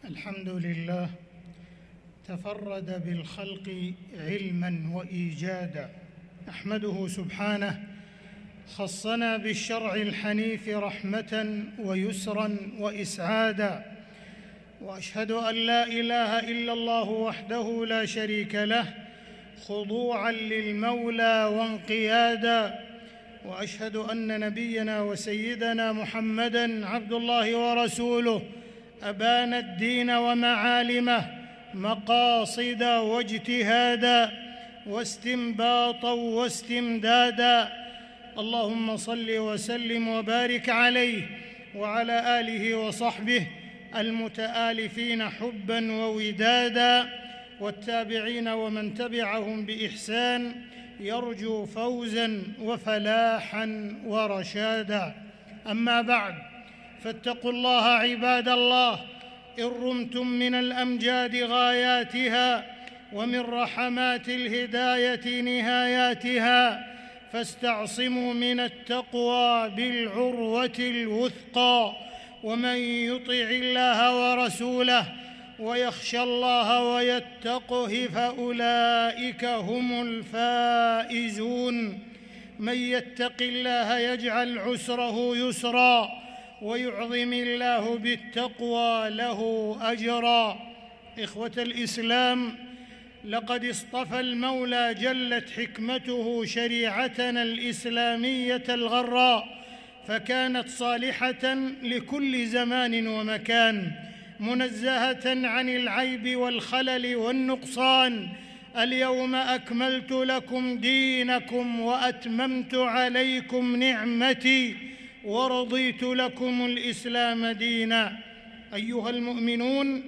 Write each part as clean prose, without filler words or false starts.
الحمد لله تفرد بالخلق علما وإيجادا، أحمده سبحانه خصنا بالشرع الحنيف رحمة ويسرا وإسعادا، وأشهد أن لا إله إلا الله وحده لا شريك له خضوعا للمولى وانقيادا، وأشهد أن نبينا وسيدنا محمدًا عبد الله ورسوله أبان الدين ومعالمه مقاصدا واجتهادا واستنباطا واستمدادا، اللهم صل وسلم وبارك عليه وعلى آله وصحبه المتآلفين حبا وودادا، والتابعين ومن تبعهم بإحسان يرجو فوزا وفلاحا ورشادا. أما بعد، فاتقوا الله عباد الله إن رمتم من الأمجاد غاياتها ومن رحمات الهداية نهاياتها، فاستعصموا من التقوى بالعروة الوثقى، ومن يطع الله ورسوله ويخشى الله ويتقه فأولئك هم الفائزون. من يتق الله يجعل عسره يسرا ويعظم الله بالتقوى له أجرا. إخوة الإسلام، لقد اصطفى المولى جلت حكمته شريعتنا الإسلامية الغراء، فكانت صالحة لكل زمان ومكان، منزهة عن العيب والخلل والنقصان. اليوم أكملت لكم دينكم وأتممت عليكم نعمتي ورضيت لكم الإسلام دينا. أيها المؤمنون،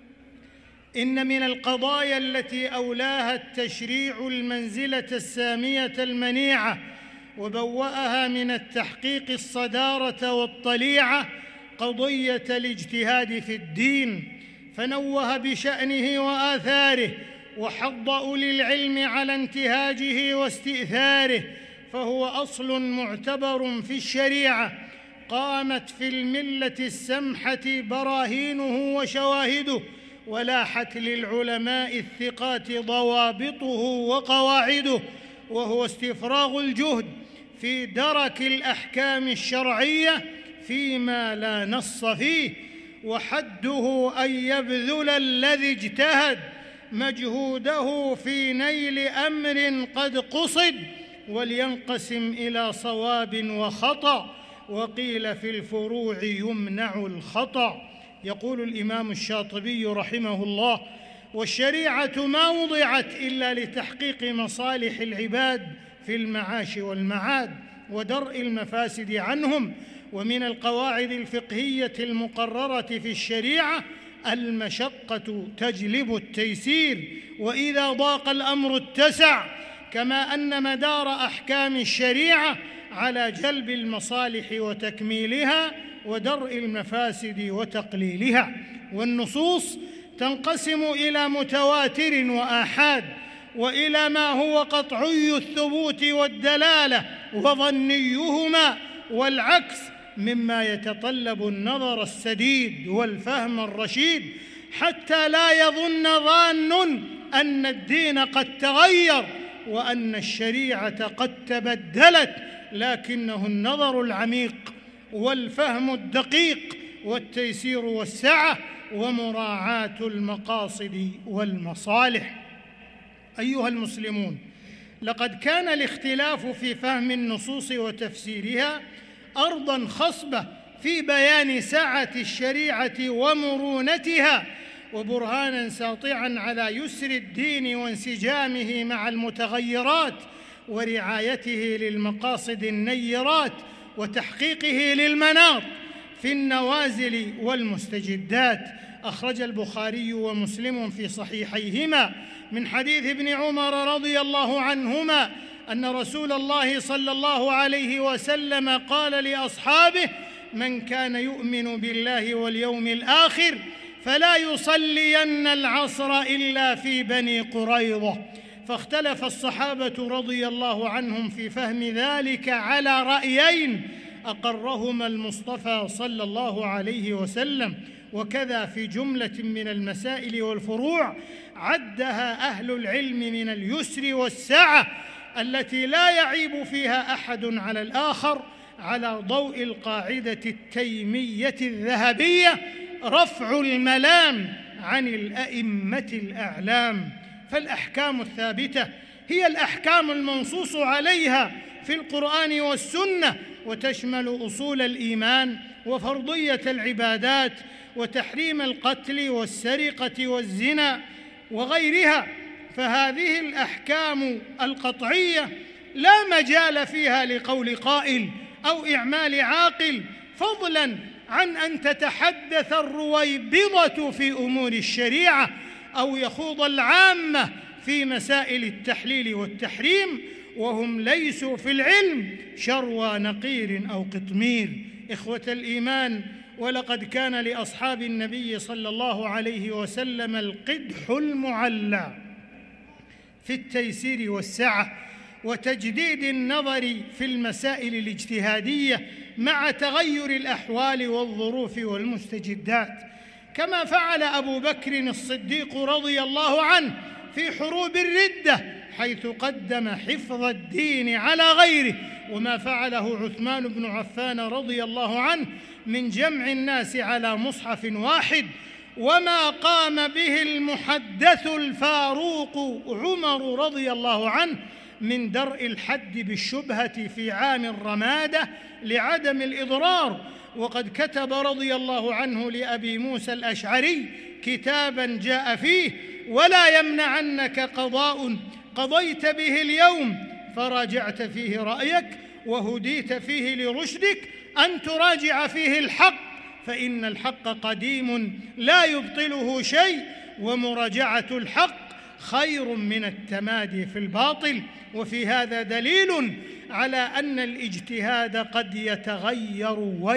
إن من القضايا التي أولاها التشريع المنزلة السامية المنيعة وبوأها من التحقيق الصدارة والطليعة قضية الاجتهاد في الدين، فنوه بشأنه وآثاره وحض أولي العلم على انتهاجه واستئثاره، فهو أصل معتبر في الشريعة قامت في الملة السمحة براهينه وشواهده، ولاحت للعلماء الثقات ضوابطه وقواعده، وهو استفراغ الجهد في درك الأحكام الشرعية فيما لا نص فيه، وحده أن يبذل الذي اجتهد مجهوده في نيل أمر قد قصد، ولينقسم إلى صواب وخطأ، وقيل في الفروع يمنع الخطأ. يقول الإمام الشاطبي رحمه الله: والشريعة ما وضعت إلا لتحقيق مصالح العباد في المعاش والمعاد ودرء المفاسد عنهم. ومن القواعد الفقهية المقررة في الشريعة: المشقة تجلب التيسير، وإذا ضاق الأمر اتسع، كما أن مدار أحكام الشريعة على جلب المصالح وتكميلها ودرء المفاسد وتقليلها. والنصوص تنقسم إلى متواتر وآحاد، وإلى ما هو قطعي الثبوت والدلالة وظنيهما والعكس، مما يتطلب النظر السديد والفهم الرشيد، حتى لا يظن ظان أن الدين قد تغير وأن الشريعة قد تبدلت، لكنه النظر العميق والفهم الدقيق والتيسير والسعة ومراعاة المقاصد والمصالح. أيها المسلمون، لقد كان الاختلاف في فهم النصوص وتفسيرها أرضاً خصبة في بيان سعة الشريعة ومرونتها، وبرهاناً ساطعاً على يسر الدين وانسجامه مع المتغيرات ورعايته للمقاصد النيرات وتحقيقه للمناط في النوازل والمستجدات. أخرج البخاري ومسلم في صحيحيهما من حديث ابن عمر رضي الله عنهما أن رسول الله صلى الله عليه وسلم قال لأصحابه: من كان يؤمن بالله واليوم الآخر فلا يصلين العصر إلا في بني قريظة. فاختلف الصحابة رضي الله عنهم في فهم ذلك على رأيين أقرهما المصطفى صلى الله عليه وسلم، وكذا في جملة من المسائل والفروع عدها أهل العلم من اليسر والسعة التي لا يعيب فيها أحد على الآخر، على ضوء القاعدة التيمية الذهبية: رفع الملام عن الأئمة الأعلام. فالأحكام الثابتة هي الأحكام المنصوص عليها في القرآن والسنة، وتشمل أصول الإيمان وفرضية العبادات وتحريم القتل والسرقة والزنا وغيرها. فهذه الأحكام القطعية لا مجال فيها لقول قائل أو إعمال عاقل، فضلاً عن أن تتحدث الرويبضة في أمور الشريعة أو يخوض العامة في مسائل التحليل والتحريم وهم ليسوا في العلم شروى نقير أو قطمير. إخوة الإيمان، ولقد كان لأصحاب النبي صلى الله عليه وسلم القدح المعلى في التيسير والسعة وتجديد النظر في المسائل الاجتهادية مع تغير الأحوال والظروف والمستجدات، كما فعل أبو بكر الصديق رضي الله عنه في حروب الردة حيث قدم حفظ الدين على غيره، وما فعله عثمان بن عفان رضي الله عنه من جمع الناس على مصحف واحد، وما قام به المحدث الفاروق عمر رضي الله عنه من درء الحد بالشبهة في عام الرمادة لعدم الإضرار. وقد كتب رضي الله عنه لأبي موسى الأشعري كتاباً جاء فيه: ولا يمنعنك قضاء قضيت به اليوم فراجعت فيه رأيك وهديت فيه لرشدك أن تراجع فيه الحق، فإن الحق قديم لا يبطله شيء، ومراجعة الحق خير من التمادي في الباطل. وفي هذا دليل على أن الاجتهاد قد يتغير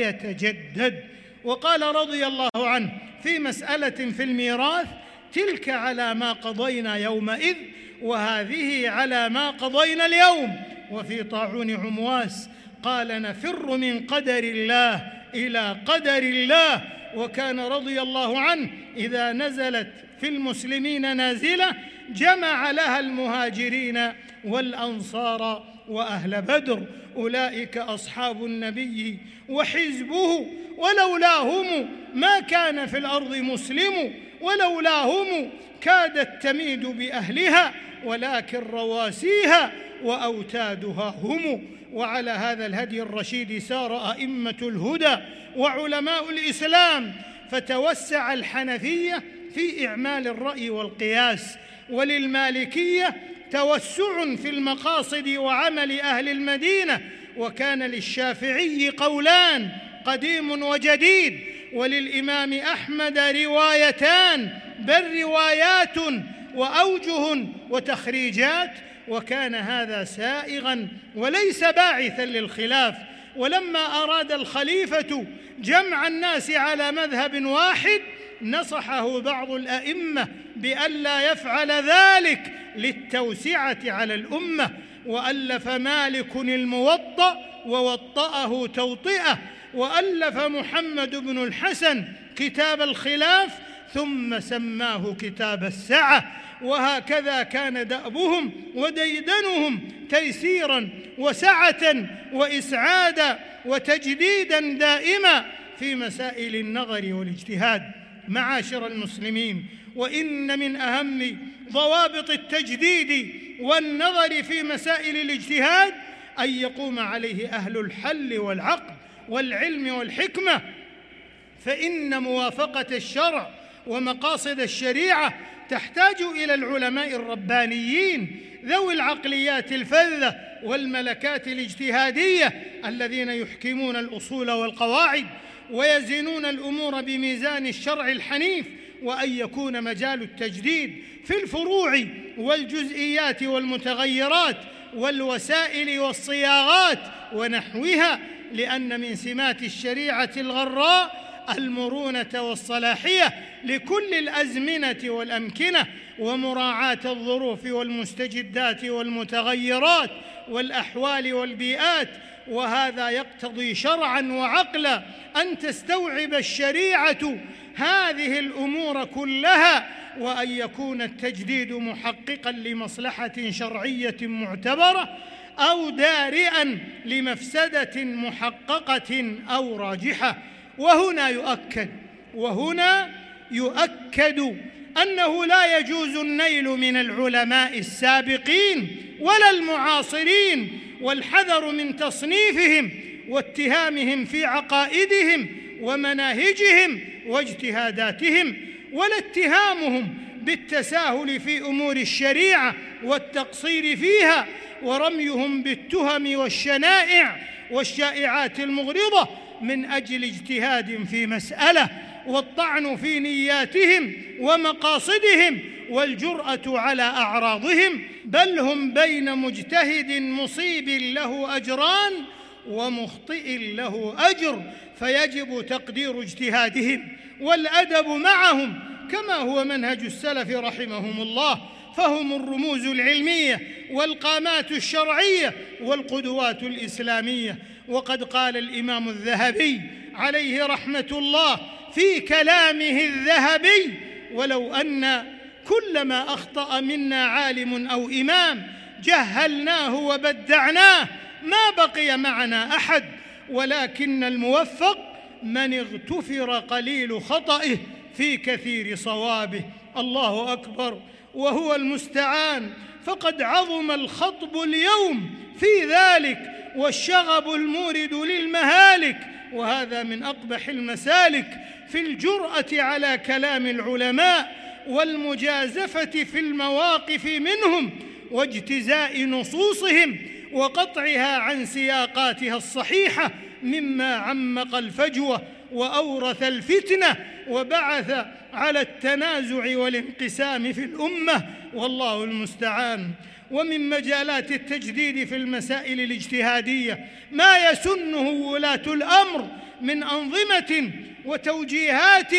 ويتجدد. وقال رضي الله عنه في مسألة في الميراث: تلك على ما قضينا يومئذ وهذه على ما قضينا اليوم. وفي طاعون عمواس قال: نفر من قدر الله إلى قدر الله. وكان رضي الله عنه إذا نزلت في المسلمين نازلة جمع لها المهاجرين والأنصار وأهل بدر، أولئك أصحاب النبي وحزبه، ولولاهم ما كان في الأرض مسلم، ولولاهم كادت تميد بأهلها، ولكن رواسيها وأوتادها هم. وعلى هذا الهدي الرشيد سار أئمة الهدى وعلماء الإسلام، فتوسع الحنفية في إعمال الرأي والقياس، وللمالكية توسع في المقاصد وعمل أهل المدينة، وكان للشافعي قولان قديم وجديد، وللإمام أحمد روايتان، بل روايات وأوجه وتخريجات، وكان هذا سائغا وليس باعثا للخلاف. ولما أراد الخليفة جمع الناس على مذهب واحد نصحه بعض الأئمة بألا يفعل ذلك للتوسعة على الأمة، وألف مالك الموطأ ووطأه توطئة، وألف محمد بن الحسن كتاب الخلاف ثم سماه كتاب السعة. وهكذا كان دأبهم وديدنهم تيسيراً وسعة وإسعادا وتجديداً دائماً في مسائل النظر والاجتهاد. معاشر المسلمين، وإن من أهم ضوابط التجديد والنظر في مسائل الاجتهاد أن يقوم عليه أهل الحل والعقد والعلم والحكمة، فإن موافقة الشرع ومقاصد الشريعة تحتاج إلى العلماء الربانيين ذوي العقليات الفذة والملكات الاجتهادية الذين يحكمون الأصول والقواعد ويزنون الأمور بميزان الشرع الحنيف، وأن يكون مجال التجديد في الفروع والجزئيات والمتغيرات والوسائل والصياغات ونحوها، لأن من سمات الشريعة الغراء المرونة والصلاحية لكل الأزمنة والأمكنة، ومراعاة الظروف والمستجدات والمتغيرات والأحوال والبيئات. وهذا يقتضي شرعاً وعقلاً أن تستوعب الشريعة هذه الأمور كلها، وأن يكون التجديد محققاً لمصلحة شرعية معتبرة أو دارئاً لمفسدة محققة أو راجحة. وهنا يؤكد أنه لا يجوز النيل من العلماء السابقين ولا المعاصرين، والحذر من تصنيفهم واتهامهم في عقائدهم ومناهجهم واجتهاداتهم، ولا اتهامهم بالتساهل في أمور الشريعة والتقصير فيها، ورميهم بالتهم والشنائع والشائعات المغرضة من أجل اجتهاد في مسألة، والطعن في نياتهم ومقاصدهم والجرأة على أعراضهم، بل هم بين مجتهد مصيب له أجران ومخطئ له أجر، فيجب تقدير اجتهادهم والأدب معهم كما هو منهج السلف رحمهم الله، فهم الرموز العلمية والقامات الشرعية والقدوات الإسلامية. وقد قال الإمام الذهبي عليه رحمة الله في كلامه الذهبي: ولو أن كلما أخطأ منا عالم أو إمام جهلناه وبدعناه ما بقي معنا أحد، ولكن الموفق من اغتفر قليل خطئه في كثير صوابه. الله أكبر وهو المستعان. فقد عظم الخطب اليوم في ذلك والشغب المورد للمهالك، وهذا من أقبح المسالك في الجرأة على كلام العلماء والمجازفة في المواقف منهم واجتزاء نصوصهم وقطعها عن سياقاتها الصحيحة، مما عمق الفجوة وأورث الفتنة وبعث على التنازع والانقسام في الأمة، والله المستعان. ومن مجالات التجديد في المسائل الاجتهادية ما يسنه ولاة الأمر من أنظمة وتوجيهات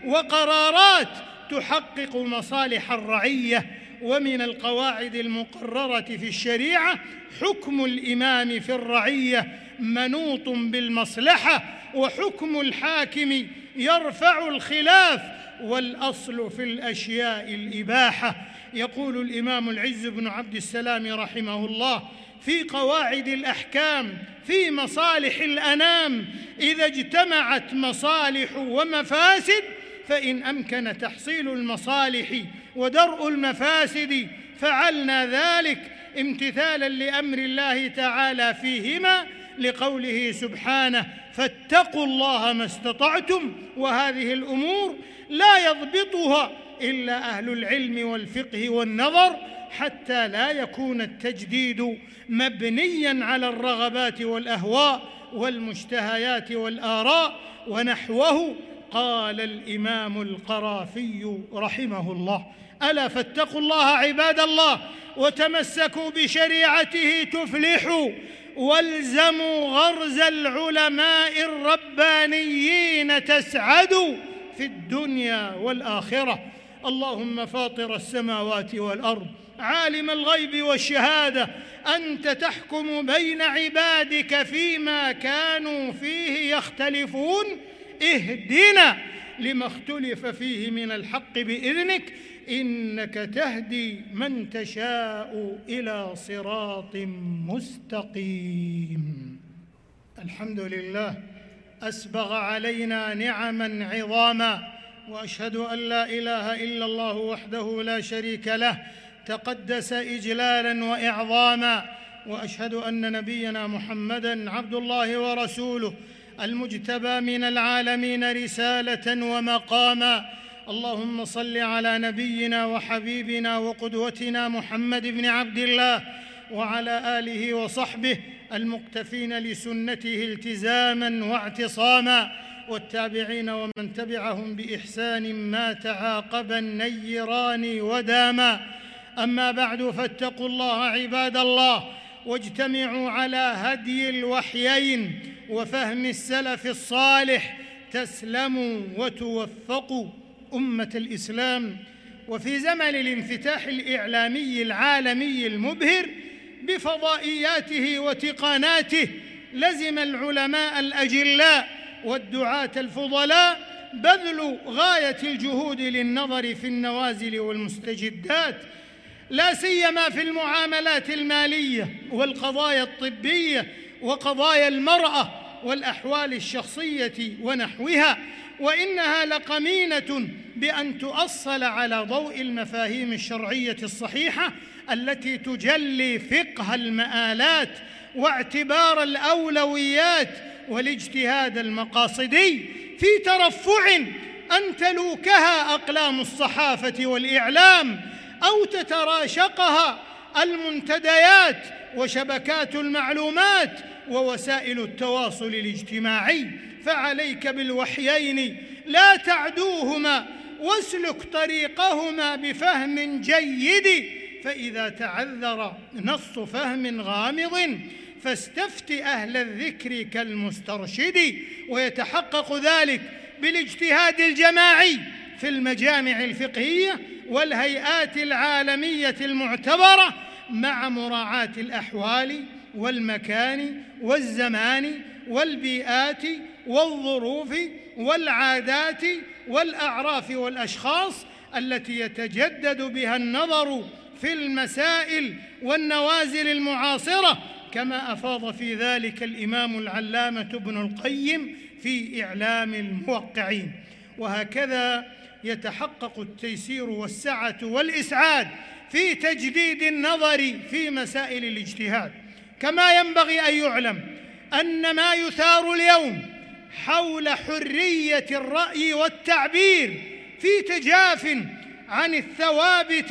وقرارات تحقق مصالح الرعية. ومن القواعد المقررة في الشريعة حكم الإمام في الرعية منوط بالمصلحة، وحكم الحاكم يرفع الخلاف، والأصل في الأشياء الإباحة. يقول الإمام العز بن عبد السلام رحمه الله في قواعد الأحكام في مصالح الأنام: إذا اجتمعت مصالح ومفاسد فإن أمكن تحصيل المصالح ودرء المفاسد فعلنا ذلك امتثالا لأمر الله تعالى فيهما، لقوله سبحانه: فاتقوا الله ما استطعتم. وهذه الأمور لا يضبطها إلا أهل العلم والفقه والنظر، حتى لا يكون التجديد مبنياً على الرغبات والأهواء والمشتهيات والآراء ونحوه. قال الإمام القرافي رحمه الله: ألا فاتقوا الله عباد الله وتمسكوا بشريعته تفلحوا، والزموا غرز العلماء الربانيين تسعدوا في الدنيا والآخرة. اللهم فاطر السماوات والأرض عالم الغيب والشهادة، أنت تحكم بين عبادك فيما كانوا فيه يختلفون، اهدنا لما اختلف فيه من الحق بإذنك، إنك تهدي من تشاء إلى صراط مستقيم. الحمد لله أسبغ علينا نعماً عظاماً، وأشهد أن لا إله إلا الله وحده لا شريك له تقدس إجلالاً وإعظاماً، وأشهد أن نبينا محمداً عبد الله ورسوله المجتبى من العالمين رسالة ومقاما. اللهم صل على نبينا وحبيبنا وقدوتنا محمد بن عبد الله وعلى آله وصحبه المقتفين لسنته التزاما واعتصاما، والتابعين ومن تبعهم بإحسان ما تعاقب النيران وداما. أما بعد، فاتقوا الله عباد الله، واجتمعوا على هدي الوحيين وفهم السلف الصالح تسلموا وتوفقوا أمة الإسلام. وفي زمن الانفتاح الإعلامي العالمي المبهر بفضائياته وتقاناته، لزم العلماء الأجلاء والدعاة الفضلاء بذل غاية الجهود للنظر في النوازل والمستجدات، لا سيما في المعاملات المالية والقضايا الطبية وقضايا المرأة والأحوال الشخصية ونحوها، وإنها لقمينة بأن تؤصل على ضوء المفاهيم الشرعية الصحيحة التي تجلي فقه المآلات واعتبار الأولويات والاجتهاد المقاصدي، في ترفع أن تلوكها أقلام الصحافة والإعلام أو تتراشقها المنتديات وشبكات المعلومات ووسائل التواصل الاجتماعي. فعليك بالوحيين لا تعدوهما، واسلك طريقهما بفهم جيد، فإذا تعذر نص فهم غامض فاستفت أهل الذكر كالمسترشد. ويتحقق ذلك بالاجتهاد الجماعي في المجامع الفقهية والهيئات العالمية المعتبرة، مع مراعاة الأحوال والمكان والزمان والبيئات والظروف والعادات والأعراف والأشخاص التي يتجدد بها النظر في المسائل والنوازل المعاصرة، كما أفاض في ذلك الإمام العلامة ابن القيم في إعلام الموقعين. وهكذا يتحقق التيسير والسعة والإسعاد في تجديد النظر في مسائل الاجتهاد. كما ينبغي أن يعلم أن ما يثار اليوم حول حرية الرأي والتعبير في تجاف عن الثوابت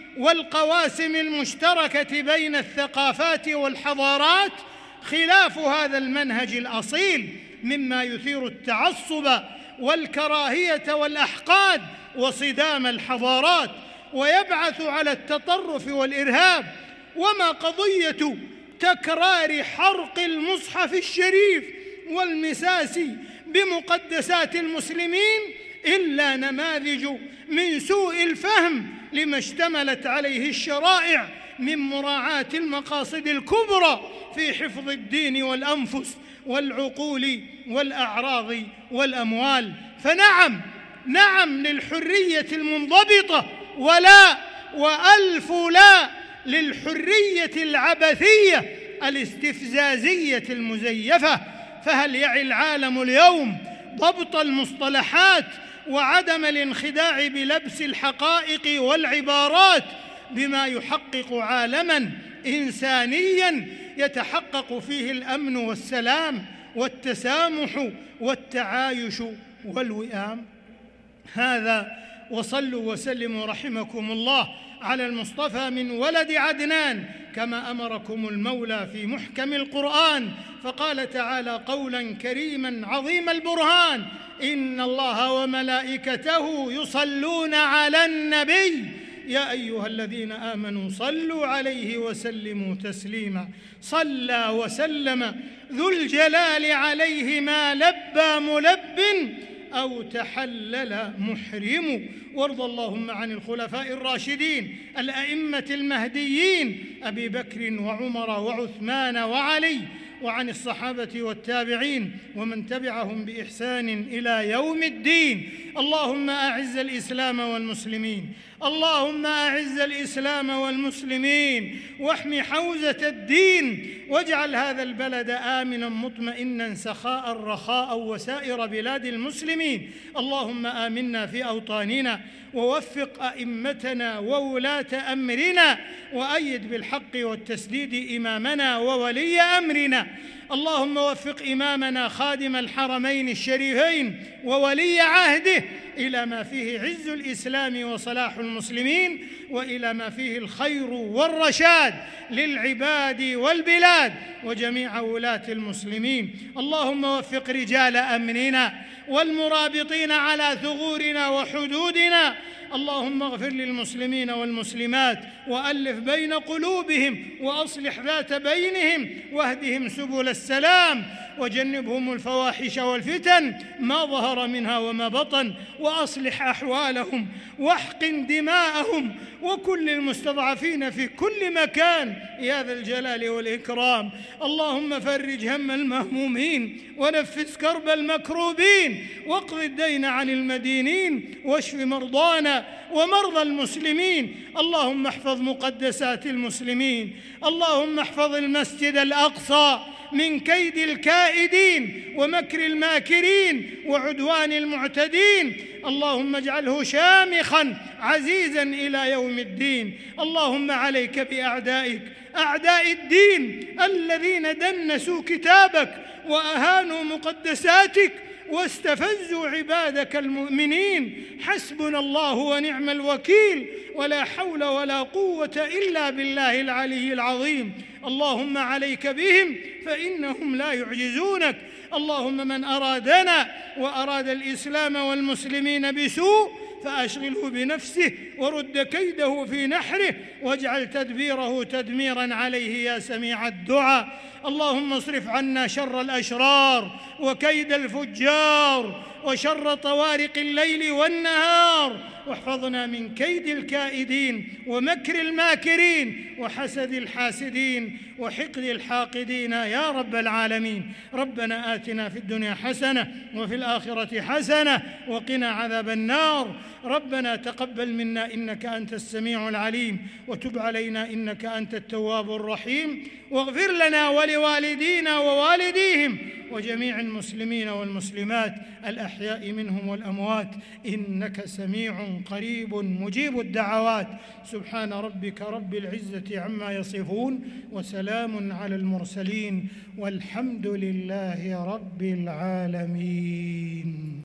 والقواسم المشتركة بين الثقافات والحضارات خلاف هذا المنهج الأصيل، مما يثير التعصب والكراهية والأحقاد وصدام الحضارات، ويبعث على التطرف والإرهاب. وما قضية تكرار حرق المصحف الشريف والمساس بمقدسات المسلمين إلا نماذج من سوء الفهم لما اشتملت عليه الشرائع من مراعاة المقاصد الكبرى في حفظ الدين والأنفس والعقول والأعراض والأموال. نعم للحرية المنضبطة، ولا وألف لا للحرية العبثية الاستفزازية المزيفة. فهل يعي العالم اليوم ضبط المصطلحات وعدم الانخداع بلبس الحقائق والعبارات بما يحقق عالماً إنسانياً يتحقق فيه الأمن والسلام والتسامح والتعايش والوئام؟ هذا، وصلوا وسلموا رحمكم الله على المصطفى من ولد عدنان كما أمركم المولى في محكم القرآن، فقال تعالى قولا كريما عظيم البرهان: إن الله وملائكته يصلون على النبي يا أيها الذين آمنوا صلوا عليه وسلموا تسليما. صلى وسلم ذو الجلال عليه ما لبى ملب أو تحلل محرم. وارض اللهم عن الخلفاء الراشدين الأئمة المهديين أبي بكر وعمر وعثمان وعلي، وعن الصحابة والتابعين ومن تبعهم بإحسان إلى يوم الدين. اللهم أعز الإسلام والمسلمين، اللهم أعز الإسلام والمسلمين، واحم حوزة الدين، واجعل هذا البلد آمنا مطمئنا سخاء رخاء وسائر بلاد المسلمين. اللهم آمنا في أوطاننا، ووفق أئمتنا وولاة أمرنا، وأيد بالحق والتسديد إمامنا وولي أمرنا. اللهم وفق إمامنا خادم الحرمين الشريفين وولي عهده إلى ما فيه عز الإسلام وصلاح المسلمين، وإلى ما فيه الخير والرشاد للعباد والبلاد وجميع ولاة المسلمين. اللهم وفق رجال أمننا والمرابطين على ثغورنا وحدودنا. اللهم اغفر للمسلمين والمسلمات وألف بين قلوبهم وأصلح ذات بينهم واهدهم سبل السلام وجنبهم الفواحش والفتن ما ظهر منها وما بطن وأصلح أحوالهم واحقن دماءهم وكل المستضعفين في كل مكان يا ذا الجلال والإكرام. اللهم فرج هم المهمومين ونفس كرب المكروبين واقض الدين عن المدينين واشف مرضانا ومرضى المسلمين. اللهم احفظ مقدسات المسلمين. اللهم احفظ المسجد الأقصى من كيد الكائدين ومكر الماكرين وعدوان المعتدين. اللهم اجعله شامخا عزيزا إلى يوم الدين. اللهم عليك بأعدائك أعداء الدين الذين دنسوا كتابك وأهانوا مقدساتك واستفزوا عبادك المؤمنين. حسبنا الله ونعم الوكيل ولا حول ولا قوة إلا بالله العلي العظيم. اللهم عليك بهم فإنهم لا يعجزونك. اللهم من أرادنا وأراد الإسلام والمسلمين بسوء فأشغله بنفسه ورد كيده في نحره واجعل تدبيره تدميرا عليه يا سميع الدعاء. اللهم اصرف عنا شر الأشرار وكيد الفجار وشر طوارق الليل والنهار واحفظنا من كيد الكائدين ومكر الماكرين وحسد الحاسدين وحقد الحاقدين يا رب العالمين. ربنا آتنا في الدنيا حسنة وفي الآخرة حسنة وقنا عذاب النار. ربنا تقبل منا إنك أنت السميع العليم وتب علينا إنك أنت التواب الرحيم واغفر لنا ولوالدينا ووالديهم وجميع المسلمين والمسلمات الأحياء منهم والأموات إنك سميع قريب مجيب الدعوات. سبحان ربك رب العزة عما يصفون وسلام على المرسلين والحمد لله رب العالمين.